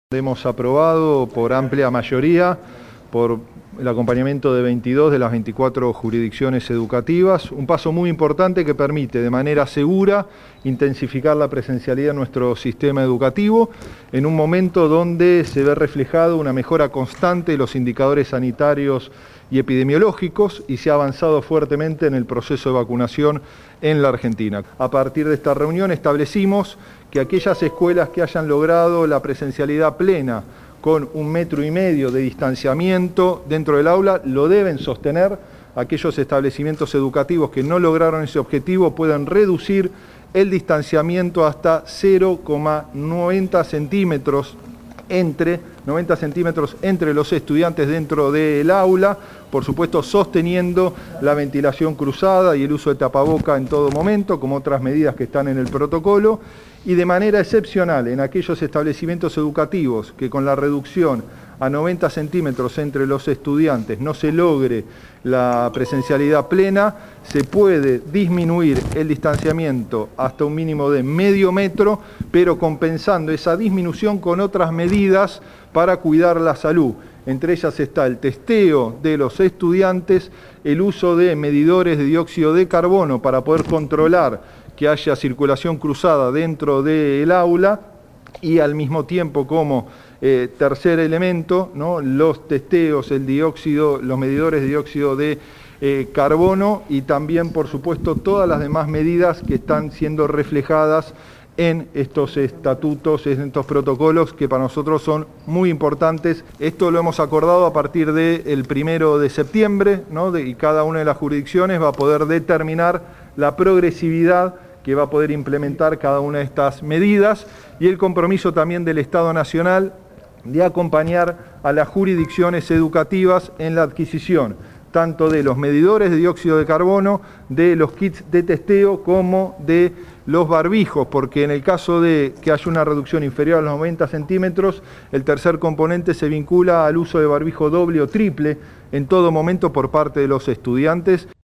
Hemos aprobado por amplia mayoría, por el acompañamiento de 22 de las 24 jurisdicciones educativas, un paso muy importante que permite de manera segura intensificar la presencialidad en nuestro sistema educativo en un momento donde se ve reflejado una mejora constante de los indicadores sanitarios y epidemiológicos y se ha avanzado fuertemente en el proceso de vacunación en la Argentina. A partir de esta reunión establecimos que aquellas escuelas que hayan logrado la presencialidad plena con 1,5 metros de distanciamiento dentro del aula lo deben sostener. Aquellos establecimientos educativos que no lograron ese objetivo pueden reducir el distanciamiento hasta 0,90 centímetros entre los estudiantes dentro del aula, por supuesto sosteniendo la ventilación cruzada y el uso de tapaboca en todo momento, como otras medidas que están en el protocolo, y de manera excepcional en aquellos establecimientos educativos que con la reducción a 90 centímetros entre los estudiantes no se logre la presencialidad plena, se puede disminuir el distanciamiento hasta un mínimo de 0,5 metro, pero compensando esa disminución con otras medidas para cuidar la salud. Entre ellas está el testeo de los estudiantes, el uso de medidores de dióxido de carbono para poder controlar que haya circulación cruzada dentro del aula y al mismo tiempo como tercer elemento, ¿no?, los testeos, los medidores de dióxido de carbono y también, por supuesto, todas las demás medidas que están siendo reflejadas en estos estatutos, en estos protocolos que para nosotros son muy importantes. Esto lo hemos acordado a partir del 1 de septiembre, ¿no?, y cada una de las jurisdicciones va a poder determinar la progresividad que va a poder implementar cada una de estas medidas y el compromiso también del Estado Nacional de acompañar a las jurisdicciones educativas en la adquisición tanto de los medidores de dióxido de carbono, de los kits de testeo como de los barbijos, porque en el caso de que haya una reducción inferior a los 90 centímetros, el tercer componente se vincula al uso de barbijo doble o triple en todo momento por parte de los estudiantes.